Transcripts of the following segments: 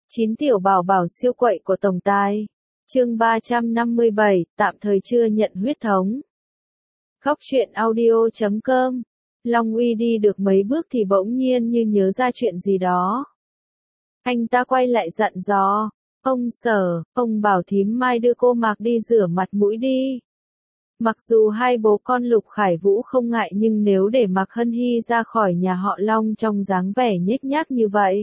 9 tiểu bảo bảo siêu quậy của tổng tài. Chương 357, tạm thời chưa nhận huyết thống. Khóc chuyện audio.com. Long Uy đi được mấy bước thì bỗng nhiên như nhớ ra chuyện gì đó. Anh ta quay lại dặn dò, ông Sở, ông bảo thím Mai đưa cô Mạc đi rửa mặt mũi đi. Mặc dù hai bố con Lục Khải Vũ không ngại nhưng nếu để Mạc Hân Hy ra khỏi nhà họ Long trong dáng vẻ nhếch nhác như vậy,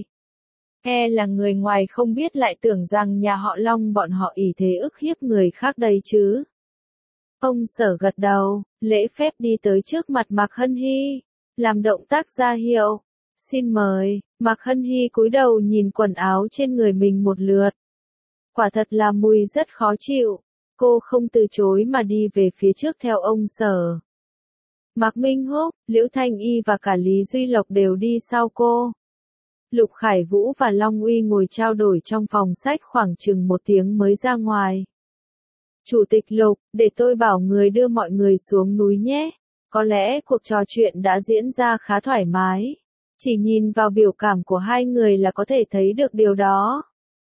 e là người ngoài không biết lại tưởng rằng nhà họ Long bọn họ ỷ thế ức hiếp người khác đây chứ. Ông Sở gật đầu, lễ phép đi tới trước mặt Mạc Hân Hy, làm động tác ra hiệu. Xin mời. Mạc Hân Hy cúi đầu nhìn quần áo trên người mình một lượt. Quả thật là mùi rất khó chịu. Cô không từ chối mà đi về phía trước theo ông Sở. Mạc Minh Húc, Liễu Thanh Y và cả Lý Duy Lộc đều đi sau cô. Lục Khải Vũ và Long Uy ngồi trao đổi trong phòng sách khoảng chừng 1 tiếng mới ra ngoài. Chủ tịch Lục, để tôi bảo người đưa mọi người xuống núi nhé. Có lẽ cuộc trò chuyện đã diễn ra khá thoải mái. Chỉ nhìn vào biểu cảm của hai người là có thể thấy được điều đó.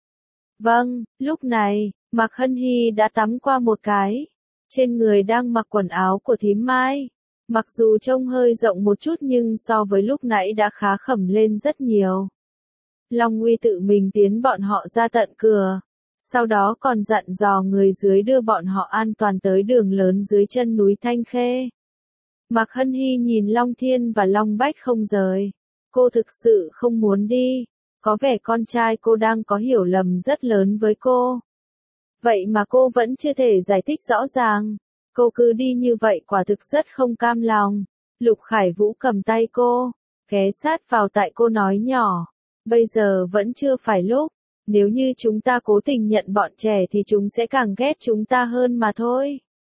Vâng, lúc này, Mạc Hân Hy đã tắm qua một cái. Trên người đang mặc quần áo của thím Mai. Mặc dù trông hơi rộng một chút nhưng so với lúc nãy đã khá khẩm lên rất nhiều. Long Uy tự mình tiến bọn họ ra tận cửa. Sau đó còn dặn dò người dưới đưa bọn họ an toàn tới đường lớn dưới chân núi Thanh Khê. Mạc Hân Hy nhìn Long Thiên và Long Bách không rời. Cô thực sự không muốn đi. Có vẻ con trai cô đang có hiểu lầm rất lớn với cô. Vậy mà cô vẫn chưa thể giải thích rõ ràng. Cô cứ đi như vậy quả thực rất không cam lòng. Lục Khải Vũ cầm tay cô, ghé sát vào tai cô nói nhỏ. Bây giờ vẫn chưa phải lúc. Nếu như chúng ta cố tình nhận bọn trẻ thì chúng sẽ càng ghét chúng ta hơn mà thôi.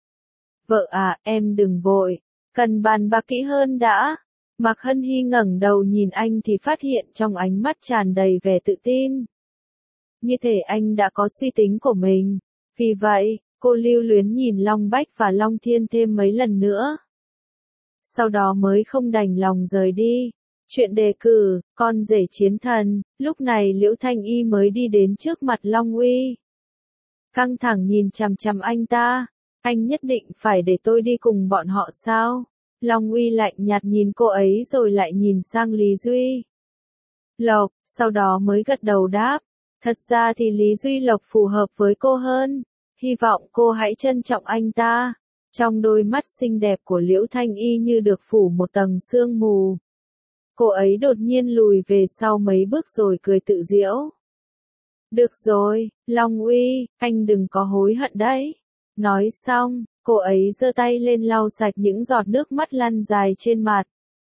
Vợ à, em đừng vội. Cần bàn bạc kỹ hơn đã. Mạc Hân Hy ngẩng đầu nhìn anh thì phát hiện trong ánh mắt tràn đầy vẻ tự tin. Như thể anh đã có suy tính của mình. Vì vậy, cô lưu luyến nhìn Long Bách và Long Thiên thêm mấy lần nữa. Sau đó mới không đành lòng rời đi. Chuyện đề cử, con rể chiến thần, lúc này Liễu Thanh Y mới đi đến trước mặt Long Uy. Căng thẳng nhìn chằm chằm anh ta, anh nhất định phải để tôi đi cùng bọn họ sao? Long Uy lạnh nhạt nhìn cô ấy rồi lại nhìn sang Lý Duy Lộc, sau đó mới gật đầu đáp. Thật ra thì Lý Duy Lộc phù hợp với cô hơn, hy vọng cô hãy trân trọng anh ta. Trong đôi mắt xinh đẹp của Liễu Thanh Y như được phủ một tầng sương mù. Cô ấy đột nhiên lùi về sau mấy bước rồi cười tự giễu. Được rồi, Long Uy, anh đừng có hối hận đấy. Nói xong, cô ấy giơ tay lên lau sạch những giọt nước mắt lăn dài trên mặt.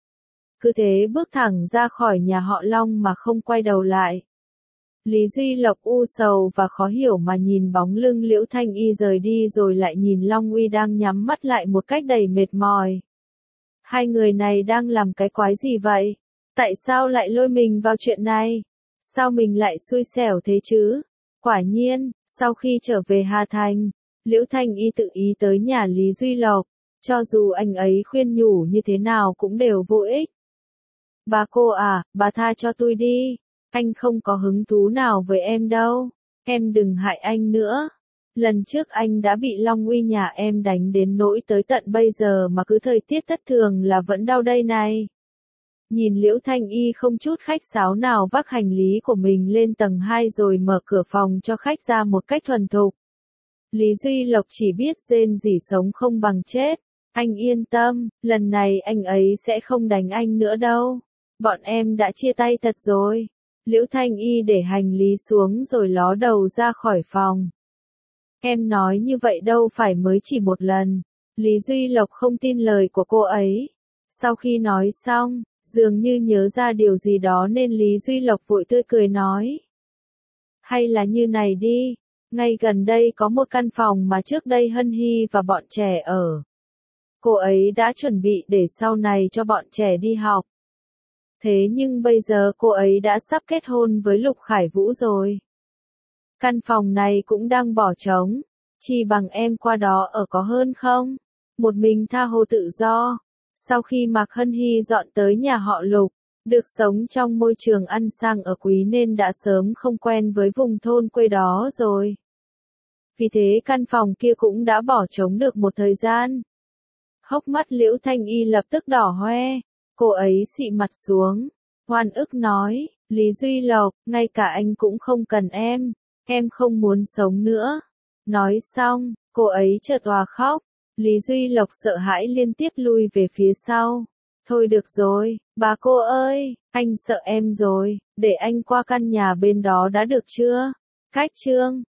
Cứ thế bước thẳng ra khỏi nhà họ Long mà không quay đầu lại. Lý Duy Lộc u sầu và khó hiểu mà nhìn bóng lưng Liễu Thanh Y rời đi rồi lại nhìn Long Uy đang nhắm mắt lại một cách đầy mệt mỏi. Hai người này đang làm cái quái gì vậy? Tại sao lại lôi mình vào chuyện này? Sao mình lại xui xẻo thế chứ? Quả nhiên, sau khi trở về Hà Thành, Liễu Thanh Y tự ý tới nhà Lý Duy Lộc, cho dù anh ấy khuyên nhủ như thế nào cũng đều vô ích. Bà cô à, bà tha cho tôi đi, anh không có hứng thú nào với em đâu, em đừng hại anh nữa. Lần trước anh đã bị Long Uy nhà em đánh đến nỗi tới tận bây giờ mà cứ thời tiết thất thường là vẫn đau đây này. Nhìn Liễu Thanh Y không chút khách sáo nào vác hành lý của mình lên tầng 2 rồi mở cửa phòng cho khách ra một cách thuần thục. Lý Duy Lộc chỉ biết rên rỉ sống không bằng chết. Anh yên tâm, lần này anh ấy sẽ không đánh anh nữa đâu. Bọn em đã chia tay thật rồi. Liễu Thanh Y để hành lý xuống rồi ló đầu ra khỏi phòng. Em nói như vậy đâu phải mới chỉ một lần. Lý Duy Lộc không tin lời của cô ấy. Sau khi nói xong, dường như nhớ ra điều gì đó nên Lý Duy Lộc vội tươi cười nói. Hay là như này đi, ngay gần đây có một căn phòng mà trước đây Hân Hy và bọn trẻ ở. Cô ấy đã chuẩn bị để sau này cho bọn trẻ đi học. Thế nhưng bây giờ cô ấy đã sắp kết hôn với Lục Khải Vũ rồi. Căn phòng này cũng đang bỏ trống, chỉ bằng em qua đó ở có hơn không? Một mình tha hồ tự do. Sau khi Mạc Hân Hy dọn tới nhà họ Lục, Được sống trong môi trường ăn sang ở Quý nên đã sớm không quen với vùng thôn quê đó rồi. Vì thế căn phòng kia cũng đã bỏ trống được một thời gian. Hốc mắt Liễu Thanh Y lập tức đỏ hoe, cô ấy xị mặt xuống, oan ức nói, Lý Duy Lộc, ngay cả anh cũng không cần em không muốn sống nữa. Nói xong, cô ấy chợt òa khóc, Lý Duy Lộc sợ hãi liên tiếp lui về phía sau. Thôi được rồi, bà cô ơi, anh sợ em rồi, để anh qua căn nhà bên đó đã được chưa? Khách trương.